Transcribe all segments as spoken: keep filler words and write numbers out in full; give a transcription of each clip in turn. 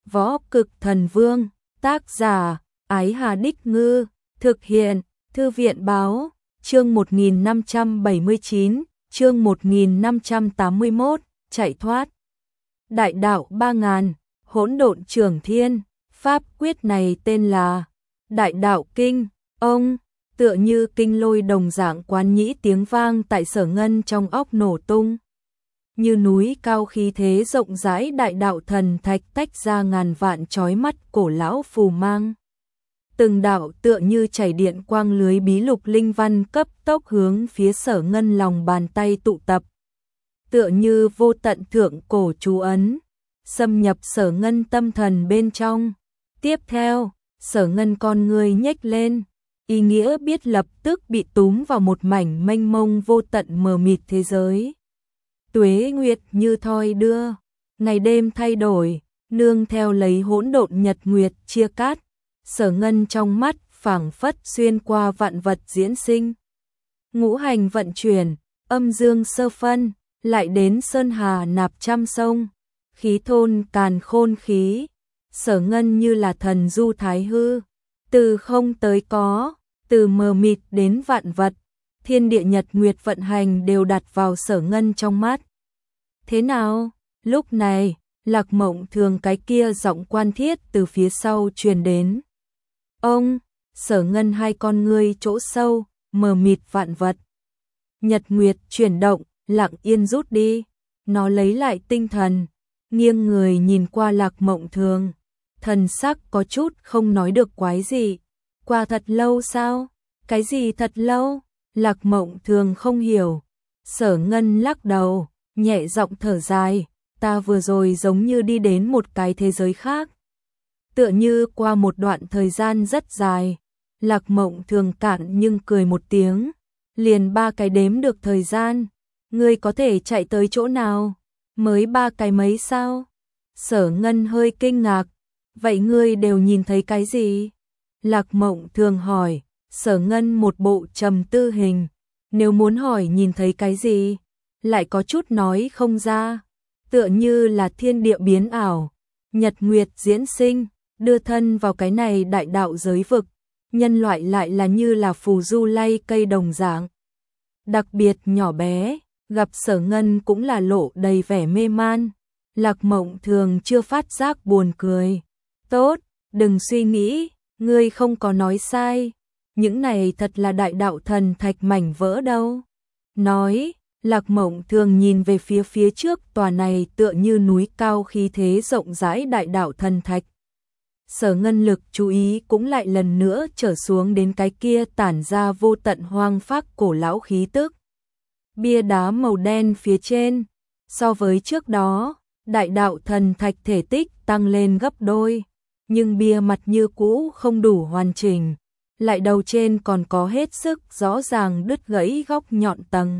Võ Cực Thần Vương, tác giả, Ái Hà Đích Ngư, thực hiện, Thư viện Báo, chương một nghìn năm trăm bảy mươi chín, chương một nghìn năm trăm tám mươi mốt, chạy thoát. Đại đạo ba ngàn, hỗn độn trường thiên, pháp quyết này tên là Đại đạo kinh, ông, tựa như kinh lôi đồng dạng quán nhĩ tiếng vang tại Sở Ngân trong óc nổ tung. Như núi cao khí thế rộng rãi đại đạo thần thạch tách ra ngàn vạn chói mắt cổ lão phù mang. Từng đạo tựa như chảy điện quang lưới bí lục linh văn cấp tốc hướng phía Sở Ngân lòng bàn tay tụ tập. Tựa như vô tận thượng cổ chú ấn, xâm nhập Sở Ngân tâm thần bên trong. Tiếp theo, Sở Ngân con người nhếch lên, ý nghĩa biết lập tức bị túm vào một mảnh mênh mông vô tận mờ mịt thế giới. Tuế nguyệt như thoi đưa, ngày đêm thay đổi, nương theo lấy hỗn độn nhật nguyệt chia cắt, Sở Ngân trong mắt phảng phất xuyên qua vạn vật diễn sinh. Ngũ hành vận chuyển, âm dương sơ phân, lại đến sơn hà nạp trăm sông, khí thôn càn khôn khí, Sở Ngân như là thần du thái hư, từ không tới có, từ mờ mịt đến vạn vật, thiên địa nhật nguyệt vận hành đều đặt vào Sở Ngân trong mắt. Thế nào? Lúc này, Lạc Mộng Thường cái kia giọng quan thiết từ phía sau truyền đến. Ông, Sở Ngân hai con ngươi chỗ sâu, mờ mịt vạn vật. Nhật nguyệt chuyển động, lặng yên rút đi, nó lấy lại tinh thần, nghiêng người nhìn qua Lạc Mộng Thường, thần sắc có chút không nói được quái gì. Qua thật lâu sao? Cái gì thật lâu? Lạc Mộng Thường không hiểu. Sở Ngân lắc đầu, nhẹ giọng thở dài, ta vừa rồi giống như đi đến một cái thế giới khác. Tựa như qua một đoạn thời gian rất dài. Lạc Mộng Thường cạn nhưng cười một tiếng, liền ba cái đếm được thời gian. Ngươi có thể chạy tới chỗ nào? Mới ba cái mấy sao? Sở Ngân hơi kinh ngạc, vậy ngươi đều nhìn thấy cái gì? Lạc Mộng Thường hỏi. Sở Ngân một bộ trầm tư hình, nếu muốn hỏi nhìn thấy cái gì, lại có chút nói không ra, tựa như là thiên địa biến ảo, nhật nguyệt diễn sinh, đưa thân vào cái này đại đạo giới vực, nhân loại lại là như là phù du lay cây đồng dạng. Đặc biệt nhỏ bé, gặp Sở Ngân cũng là lộ đầy vẻ mê man. Lạc Mộng Thường chưa phát giác buồn cười. Tốt, đừng suy nghĩ, ngươi không có nói sai. Những này thật là đại đạo thần thạch mảnh vỡ đâu. Nói, Lạc Mộng Thường nhìn về phía phía trước tòa này tựa như núi cao khí thế rộng rãi đại đạo thần thạch. Sở Ngân lực chú ý cũng lại lần nữa trở xuống đến cái kia tản ra vô tận hoang phác cổ lão khí tức. Bia đá màu đen phía trên, so với trước đó, đại đạo thần thạch thể tích tăng lên gấp đôi, nhưng bia mặt như cũ không đủ hoàn chỉnh. Lại đầu trên còn có hết sức rõ ràng đứt gãy góc nhọn tầng.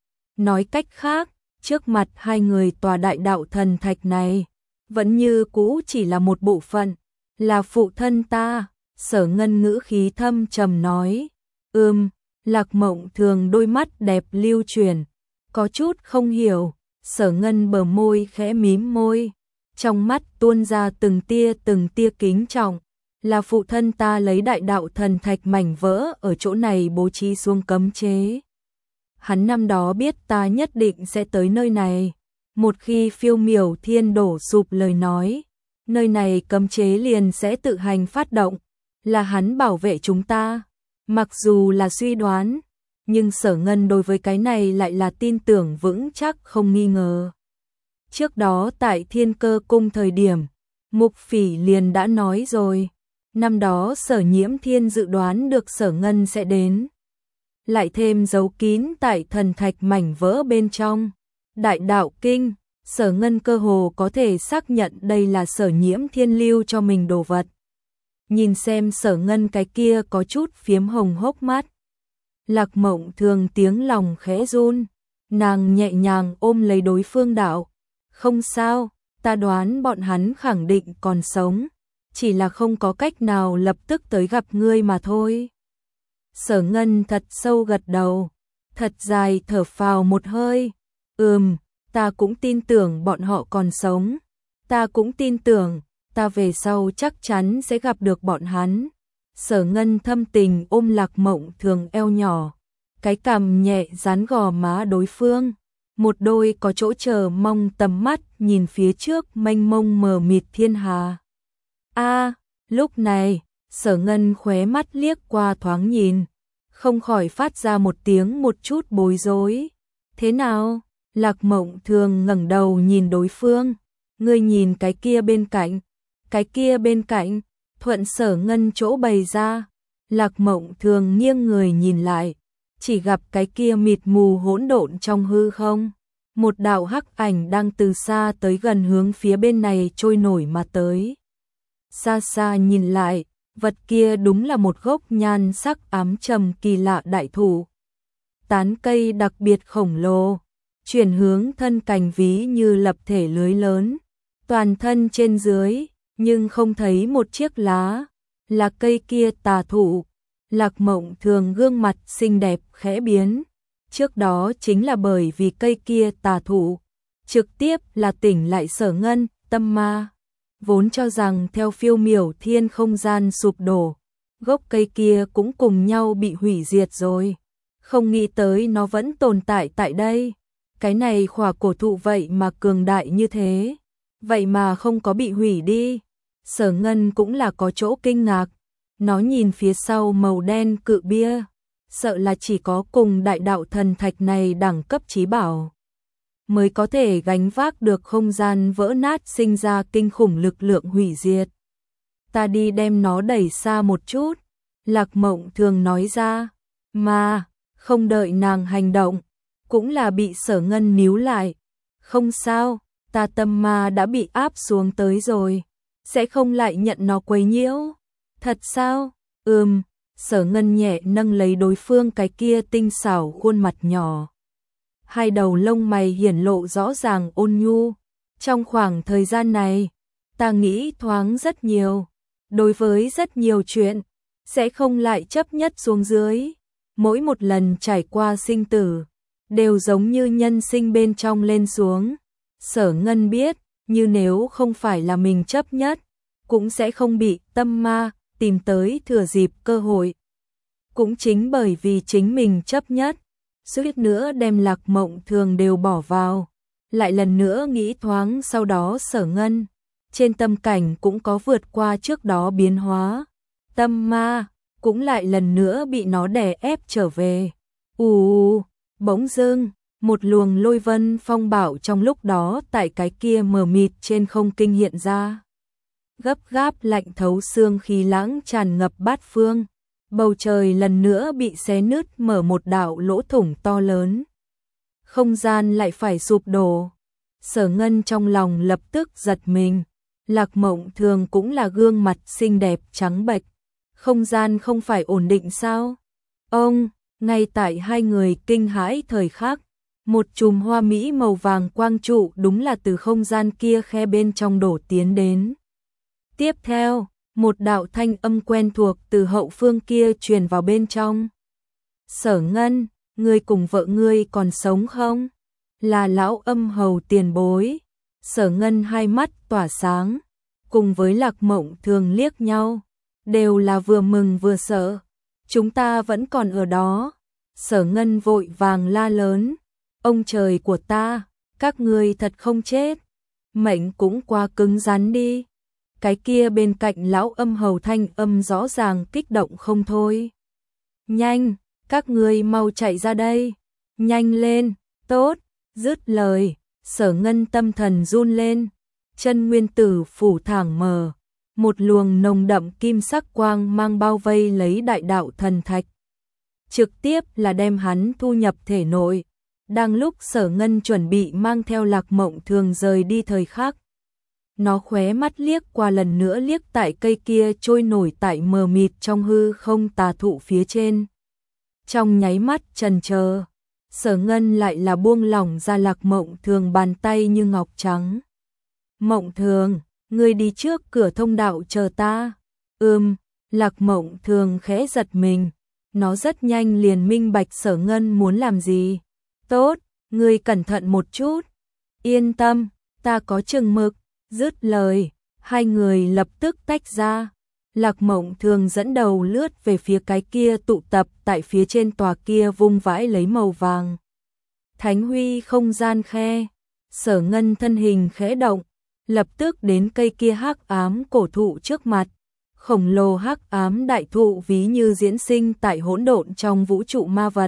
Nói cách khác, trước mặt hai người tòa đại đạo thần thạch này, vẫn như cũ chỉ là một bộ phận, là phụ thân ta. Sở Ngân ngữ khí thâm trầm nói. Ừm, Lạc Mộng Thường đôi mắt đẹp lưu chuyển, có chút không hiểu. Sở Ngân bờ môi khẽ mím môi, trong mắt tuôn ra từng tia từng tia kính trọng. Là phụ thân ta lấy đại đạo thần thạch mảnh vỡ ở chỗ này bố trí xuống cấm chế. Hắn năm đó biết ta nhất định sẽ tới nơi này. Một khi phiêu miểu thiên đổ sụp lời nói, nơi này cấm chế liền sẽ tự hành phát động. Là hắn bảo vệ chúng ta. Mặc dù là suy đoán, nhưng Sở Ngân đối với cái này lại là tin tưởng vững chắc không nghi ngờ. Trước đó tại Thiên Cơ Cung thời điểm, Mục Phỉ liền đã nói rồi. Năm đó Sở Nhiễm Thiên dự đoán được Sở Ngân sẽ đến. Lại thêm giấu kín tại thần thạch mảnh vỡ bên trong. Đại đạo kinh, Sở Ngân cơ hồ có thể xác nhận đây là Sở Nhiễm Thiên lưu cho mình đồ vật. Nhìn xem Sở Ngân cái kia có chút phiếm hồng hốc mắt. Lạc Mộng Thường tiếng lòng khẽ run. Nàng nhẹ nhàng ôm lấy đối phương đạo. Không sao, ta đoán bọn hắn khẳng định còn sống. Chỉ là không có cách nào lập tức tới gặp ngươi mà thôi. Sở Ngân thật sâu gật đầu, thật dài thở phào một hơi. Ừm, ta cũng tin tưởng bọn họ còn sống. Ta cũng tin tưởng, ta về sau chắc chắn sẽ gặp được bọn hắn. Sở Ngân thâm tình ôm Lạc Mộng Thường eo nhỏ, cái cằm nhẹ dán gò má đối phương, một đôi có chỗ chờ mong tầm mắt nhìn phía trước mênh mông mờ mịt thiên hà. A, lúc này, Sở Ngân khóe mắt liếc qua thoáng nhìn, không khỏi phát ra một tiếng một chút bối rối. Thế nào? Lạc Mộng Thường ngẩng đầu nhìn đối phương, ngươi nhìn cái kia bên cạnh, cái kia bên cạnh, thuận Sở Ngân chỗ bày ra. Lạc Mộng Thường nghiêng người nhìn lại, chỉ gặp cái kia mịt mù hỗn độn trong hư không, một đạo hắc ảnh đang từ xa tới gần hướng phía bên này trôi nổi mà tới. Xa xa nhìn lại, vật kia đúng là một gốc nhan sắc ám trầm kỳ lạ đại thụ. Tán cây đặc biệt khổng lồ, chuyển hướng thân cành ví như lập thể lưới lớn, toàn thân trên dưới, nhưng không thấy một chiếc lá, là cây kia tà thụ. Lạc Mộng Thường gương mặt xinh đẹp khẽ biến, trước đó chính là bởi vì cây kia tà thụ, trực tiếp là tỉnh lại Sở Ngân, tâm ma. Vốn cho rằng theo phiêu miểu thiên không gian sụp đổ, gốc cây kia cũng cùng nhau bị hủy diệt rồi. Không nghĩ tới nó vẫn tồn tại tại đây. Cái này khỏa cổ thụ vậy mà cường đại như thế, vậy mà không có bị hủy đi. Sở Ngân cũng là có chỗ kinh ngạc. Nó nhìn phía sau màu đen cự bia, sợ là chỉ có cùng đại đạo thần thạch này đẳng cấp chí bảo mới có thể gánh vác được không gian vỡ nát sinh ra kinh khủng lực lượng hủy diệt. Ta đi đem nó đẩy xa một chút, Lạc Mộng Thường nói ra, mà không đợi nàng hành động, cũng là bị Sở Ngân níu lại. Không sao, ta tâm ma đã bị áp xuống tới rồi, sẽ không lại nhận nó quấy nhiễu. Thật sao? Ừm, Sở Ngân nhẹ nâng lấy đối phương cái kia tinh xảo khuôn mặt nhỏ. Hai đầu lông mày hiển lộ rõ ràng ôn nhu. Trong khoảng thời gian này, ta nghĩ thoáng rất nhiều. Đối với rất nhiều chuyện, sẽ không lại chấp nhất xuống dưới. Mỗi một lần trải qua sinh tử, đều giống như nhân sinh bên trong lên xuống. Sở Ngân biết, như nếu không phải là mình chấp nhất, cũng sẽ không bị tâm ma tìm tới thừa dịp cơ hội. Cũng chính bởi vì chính mình chấp nhất, suýt nữa đem Lạc Mộng Thường đều bỏ vào. Lại lần nữa nghĩ thoáng sau đó Sở Ngân, trên tâm cảnh cũng có vượt qua trước đó biến hóa. Tâm ma, cũng lại lần nữa bị nó đè ép trở về. Ù, bỗng dưng, một luồng lôi vân phong bạo trong lúc đó tại cái kia mờ mịt trên không kinh hiện ra. Gấp gáp lạnh thấu xương khí lãng tràn ngập bát phương, bầu trời lần nữa bị xé nứt mở một đạo lỗ thủng to lớn. Không gian lại phải sụp đổ. Sở Ngân trong lòng lập tức giật mình. Lạc Mộng Thường cũng là gương mặt xinh đẹp trắng bệch. Không gian không phải ổn định sao? Ông, ngay tại hai người kinh hãi thời khắc, một chùm hoa mỹ màu vàng quang trụ đúng là từ không gian kia khe bên trong đổ tiến đến. Tiếp theo, một đạo thanh âm quen thuộc từ hậu phương kia truyền vào bên trong. Sở Ngân, ngươi cùng vợ ngươi còn sống không? Là lão âm hầu tiền bối. Sở Ngân hai mắt tỏa sáng, cùng với Lạc Mộng Thường liếc nhau, đều là vừa mừng vừa sợ. Chúng ta vẫn còn ở đó. Sở Ngân vội vàng la lớn, ông trời của ta, các ngươi thật không chết. Mệnh cũng quá cứng rắn đi. Cái kia bên cạnh lão âm hầu thanh âm rõ ràng kích động không thôi. Nhanh, các ngươi mau chạy ra đây. Nhanh lên, tốt, dứt lời, Sở Ngân tâm thần run lên. Chân nguyên tử phủ thẳng mở, một luồng nồng đậm kim sắc quang mang bao vây lấy đại đạo thần thạch. Trực tiếp là đem hắn thu nhập thể nội. Đang lúc Sở Ngân chuẩn bị mang theo Lạc Mộng Thường rời đi thời khắc, nó khóe mắt liếc qua lần nữa liếc tại cây kia trôi nổi tại mờ mịt trong hư không tà thụ phía trên. Trong nháy mắt chần chờ, Sở Ngân lại là buông lỏng ra Lạc Mộng Thường bàn tay như ngọc trắng. Mộng Thường, ngươi đi trước cửa thông đạo chờ ta. Ừm, Lạc Mộng Thường khẽ giật mình, nó rất nhanh liền minh bạch Sở Ngân muốn làm gì. Tốt, ngươi cẩn thận một chút. Yên tâm, ta có chừng mực. Dứt lời, Hai người lập tức tách ra. Lạc Mộng Thường dẫn đầu lướt về phía cái kia tụ tập tại phía trên tòa kia vung vãi lấy màu vàng. Thánh huy không gian khe. Sở Ngân thân hình khẽ động, lập tức đến cây kia hắc ám cổ thụ trước mặt. Khổng lồ hắc ám đại thụ ví như diễn sinh tại hỗn độn trong vũ trụ ma vật.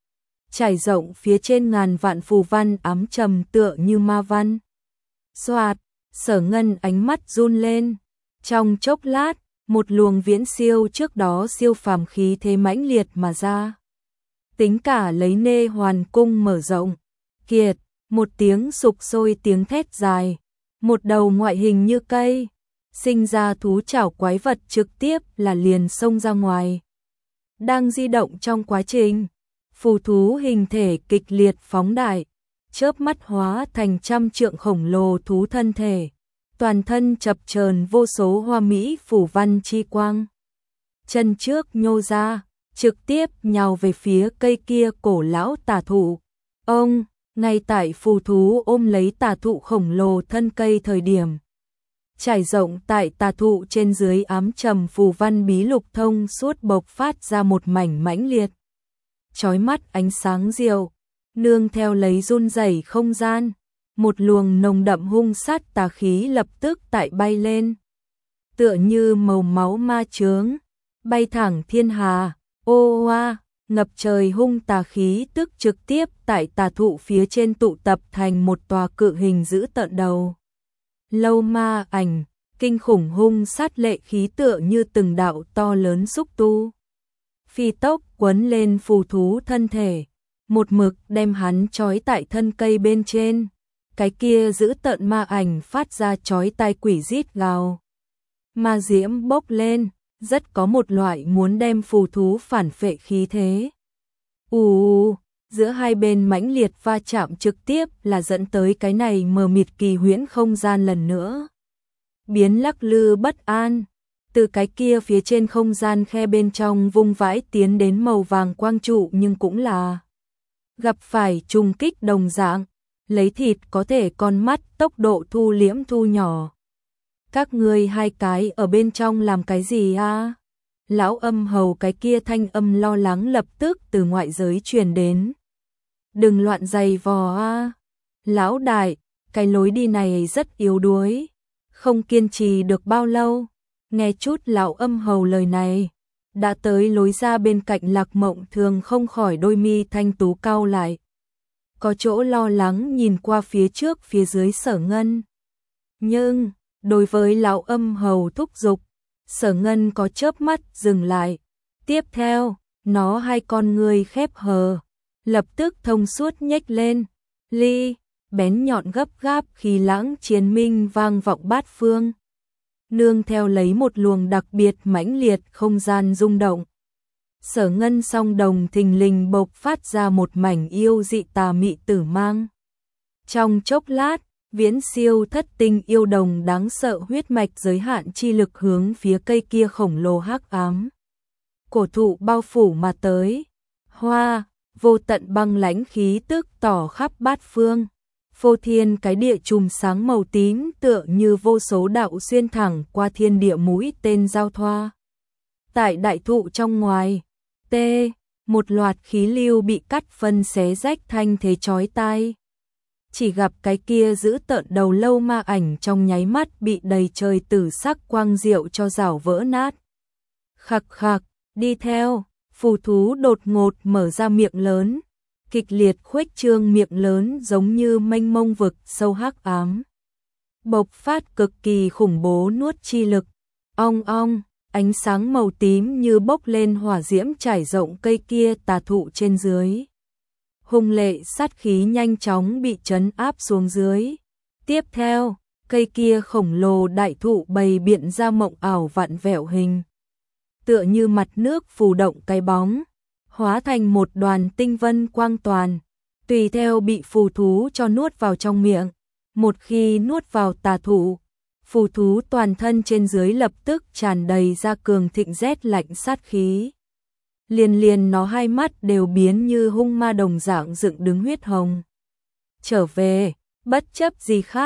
Trải rộng phía trên ngàn vạn phù văn ám trầm tựa như ma văn. Xoạt, Sở Ngân ánh mắt run lên. Trong chốc lát, một luồng viễn siêu trước đó siêu phàm khí thế mãnh liệt mà ra. Tính cả lấy nê hoàn cung mở rộng. Kiệt, một tiếng sục sôi tiếng thét dài. Một đầu ngoại hình như cây. Sinh ra thú chảo quái vật trực tiếp là liền xông ra ngoài. Đang di động trong quá trình. Phù thú hình thể kịch liệt phóng đại. Chớp mắt hóa thành trăm trượng khổng lồ thú thân thể. Toàn thân chập chờn vô số hoa mỹ phủ văn chi quang. Chân trước nhô ra, trực tiếp nhào về phía cây kia cổ lão tà thụ. Ông, ngay tại phù thú ôm lấy tà thụ khổng lồ thân cây thời điểm. Trải rộng tại tà thụ trên dưới ám trầm phù văn bí lục thông suốt bộc phát ra một mảnh mãnh liệt. Chói mắt ánh sáng diệu, nương theo lấy run rẩy không gian. Một luồng nồng đậm hung sát tà khí lập tức tại bay lên. Tựa như màu máu ma chướng, bay thẳng thiên hà, ô oa, ngập trời hung tà khí tức trực tiếp tại tà thụ phía trên tụ tập thành một tòa cự hình dữ tợn đầu. Lâu ma ảnh, kinh khủng hung sát lệ khí tựa như từng đạo to lớn xúc tu. Phi tốc quấn lên phù thú thân thể, một mực đem hắn trói tại thân cây bên trên. Cái kia giữ tợn ma ảnh phát ra chói tai quỷ rít gào. Ma diễm bốc lên, rất có một loại muốn đem phù thú phản phệ khí thế. Ù, giữa hai bên mãnh liệt va chạm trực tiếp là dẫn tới cái này mờ mịt kỳ huyễn không gian lần nữa. Biến lắc lư bất an, từ cái kia phía trên không gian khe bên trong vung vãi tiến đến màu vàng quang trụ nhưng cũng là gặp phải trùng kích đồng dạng. Lấy thịt có thể con mắt tốc độ thu liễm thu nhỏ. Các ngươi hai cái ở bên trong làm cái gì a? Lão âm hầu cái kia thanh âm lo lắng lập tức từ ngoại giới truyền đến. Đừng loạn giày vò a. Lão đại, cái lối đi này rất yếu đuối, không kiên trì được bao lâu. Nghe chút lão âm hầu lời này, đã tới lối ra bên cạnh Lạc Mộng Thường không khỏi đôi mi thanh tú cau lại. Có chỗ lo lắng nhìn qua phía trước phía dưới Sở Ngân. Nhưng, đối với lão âm hầu thúc giục, Sở Ngân có chớp mắt dừng lại. Tiếp theo, nó hai con ngươi khép hờ, lập tức thông suốt nhếch lên. Ly, bén nhọn gấp gáp khí lãng chiến minh vang vọng bát phương. Nương theo lấy một luồng đặc biệt mãnh liệt không gian rung động. Sở Ngân song đồng thình lình bộc phát ra một mảnh yêu dị tà mị tử mang. Trong chốc lát, viễn siêu thất tinh yêu đồng đáng sợ huyết mạch giới hạn chi lực hướng phía cây kia khổng lồ hắc ám. Cổ thụ bao phủ mà tới. Hoa, vô tận băng lãnh khí tức tỏ khắp bát phương. Phô thiên cái địa chùm sáng màu tím tựa như vô số đạo xuyên thẳng qua thiên địa mũi tên giao thoa. Tại đại thụ trong ngoài, T, một loạt khí lưu bị cắt phân xé rách thanh thế chói tai. Chỉ gặp cái kia giữ tợn đầu lâu ma ảnh trong nháy mắt bị đầy trời tử sắc quang diệu cho rảo vỡ nát. Khặc khặc, đi theo, phù thú đột ngột mở ra miệng lớn, kịch liệt khuếch trương miệng lớn giống như mênh mông vực sâu hắc ám. Bộc phát cực kỳ khủng bố nuốt chi lực, ong ong. Ánh sáng màu tím như bốc lên hỏa diễm trải rộng cây kia tà thụ trên dưới. Hung lệ sát khí nhanh chóng bị trấn áp xuống dưới. Tiếp theo, cây kia khổng lồ đại thụ bày biện ra mộng ảo vặn vẹo hình. Tựa như mặt nước phù động cái bóng, hóa thành một đoàn tinh vân quang toàn, tùy theo bị phù thú cho nuốt vào trong miệng. Một khi nuốt vào tà thụ, phù thú toàn thân trên dưới lập tức tràn đầy ra cường thịnh rét lạnh sát khí. Liền liền nó hai mắt đều biến như hung ma đồng dạng dựng đứng huyết hồng. Trở về, bất chấp gì khác,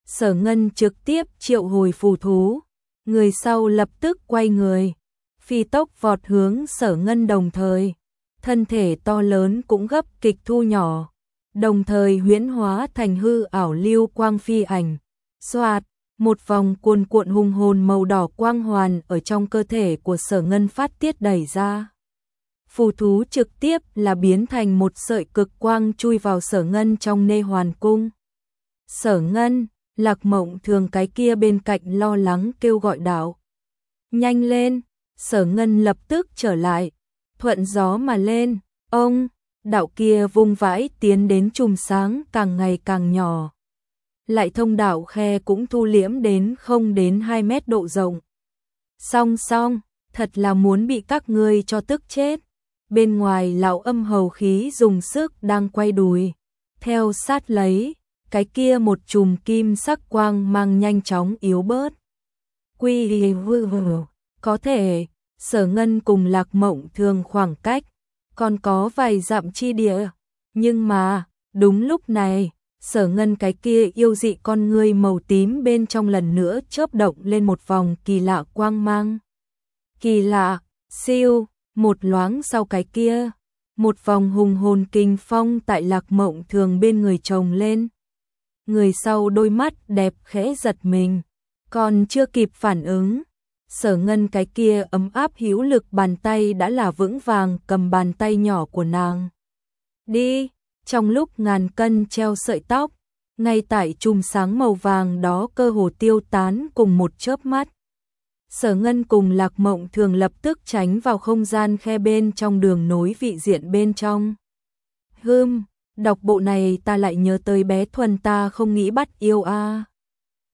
Sở Ngân trực tiếp triệu hồi phù thú, người sau lập tức quay người, phi tốc vọt hướng Sở Ngân, đồng thời thân thể to lớn cũng gấp kịch thu nhỏ, đồng thời huyễn hóa thành hư ảo lưu quang phi ảnh. Xoạt, một vòng cuồn cuộn hung hồn màu đỏ quang hoàn ở trong cơ thể của Sở Ngân phát tiết đẩy ra. Phù thú trực tiếp là biến thành một sợi cực quang chui vào Sở Ngân trong nê hoàn cung. Sở Ngân, Lạc Mộng Thường cái kia bên cạnh lo lắng kêu gọi đạo. Nhanh lên, Sở Ngân lập tức trở lại, thuận gió mà lên, ông, đạo kia vung vãi tiến đến chùm sáng càng ngày càng nhỏ. Lại thông đạo khe cũng thu liễm đến không đến hai mét độ rộng. Song song, thật là muốn bị các ngươi cho tức chết. Bên ngoài lão âm hầu khí dùng sức đang quay đùi. Theo sát lấy, cái kia một chùm kim sắc quang mang nhanh chóng yếu bớt. Quy vư vư, có thể, Sở Ngân cùng Lạc Mộng Thường khoảng cách, còn có vài dặm chi địa. Nhưng mà, đúng lúc này, Sở Ngân cái kia yêu dị con ngươi màu tím bên trong lần nữa chớp động lên một vòng kỳ lạ quang mang. Kỳ lạ, siêu, một loáng sau cái kia, một vòng hùng hồn kinh phong tại Lạc Mộng Thường bên người chồng lên. Người sau đôi mắt đẹp khẽ giật mình, còn chưa kịp phản ứng, Sở Ngân cái kia ấm áp hữu lực bàn tay đã là vững vàng cầm bàn tay nhỏ của nàng. Đi, trong lúc ngàn cân treo sợi tóc, ngay tại chùm sáng màu vàng đó cơ hồ tiêu tán cùng một chớp mắt. Sở Ngân cùng Lạc Mộng Thường lập tức tránh vào không gian khe bên trong đường nối vị diện bên trong. Hừm, đọc bộ này ta lại nhớ tới bé Thuần ta không nghĩ bắt yêu a. À.